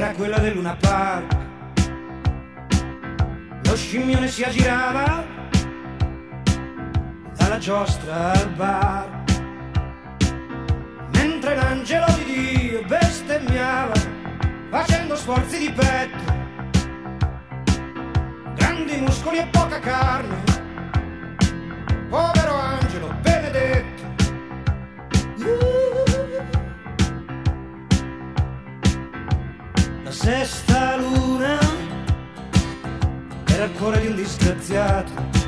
era quella del Luna Park. Lo scimmione si aggirava dalla giostra al bar, mentre l'angelo di Dio bestemmiava facendo sforzi di petto, grandi muscoli e poca carne. Povero angelo benedetto. La sesta luna era il cuore di un disgraziato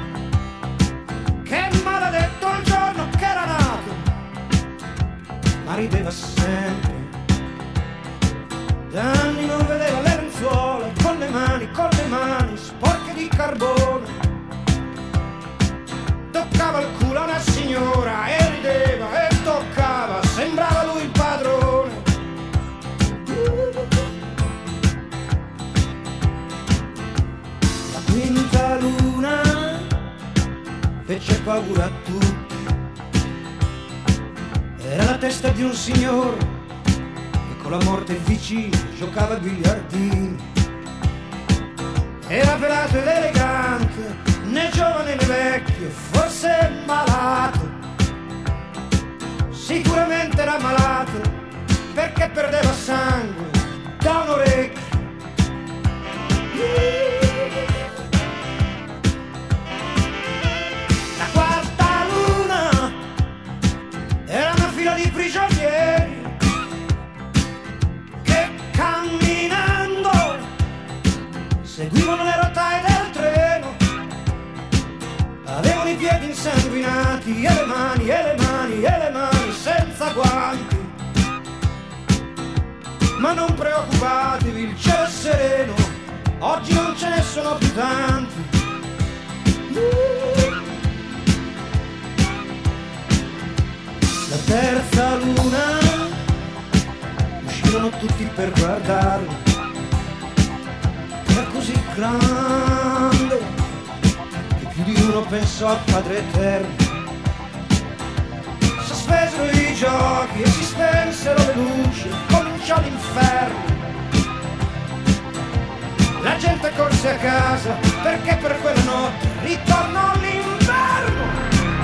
che maledetto il giorno che era nato, ma rideva sempre. Da anni non vedeva le lenzuola con le mani sporche di carbone. Toccava il culo a una signora e rideva e toccava, sembrava lui il padrone. La quinta luna fece paura a tutti. Era la testa di un signore che con la morte vicino giocava a biliardini. Era velato ed elegante, né giovane né vecchio, forse malato. Sicuramente era malato perché perdeva sangue da un orecchio. La quarta luna era una fila di prigionieri che camminando seguivano le rotaie del treno. Avevano i piedi insanguinati e le mani, e le mani, e le mani senza guanti. Ma non preoccupatevi, il cielo è sereno, oggi non ce ne sono più tanti. La terza luna uscirono tutti per guardarlo. Era così grande che più di uno pensò al Padre Eterno. Sospesero i giochi e si spensero le luci, cominciò l'inferno. La gente corse a casa perché per quella notte ritornò l'inverno.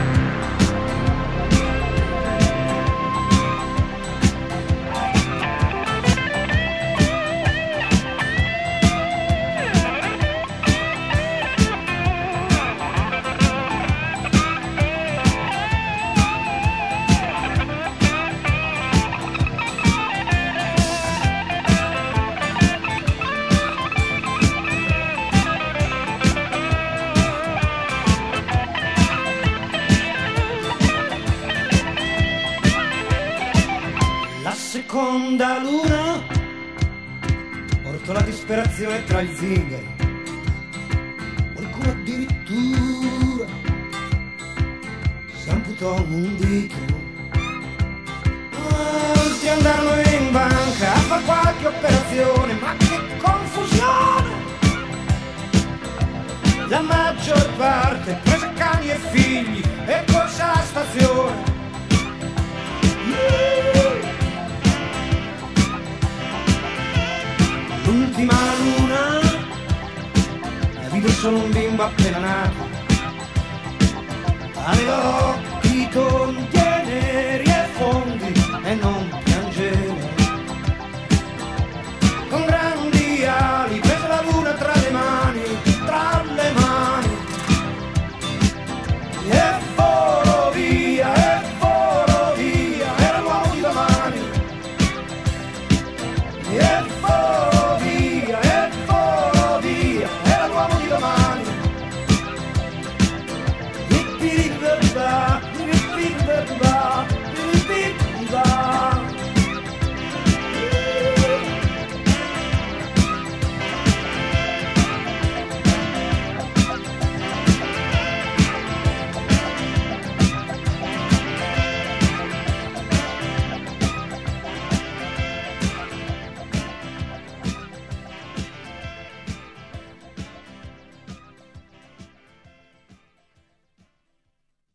Seconda luna portò la disperazione tra gli zingari. Qualcuno addirittura si amputò un dito. Altri andarono in banca a fare qualche operazione, ma che confusione! La maggior parte prese cani e figli e corse alla stazione. L'ultima luna la vide solo un bimbo appena nato, aveva occhi tondi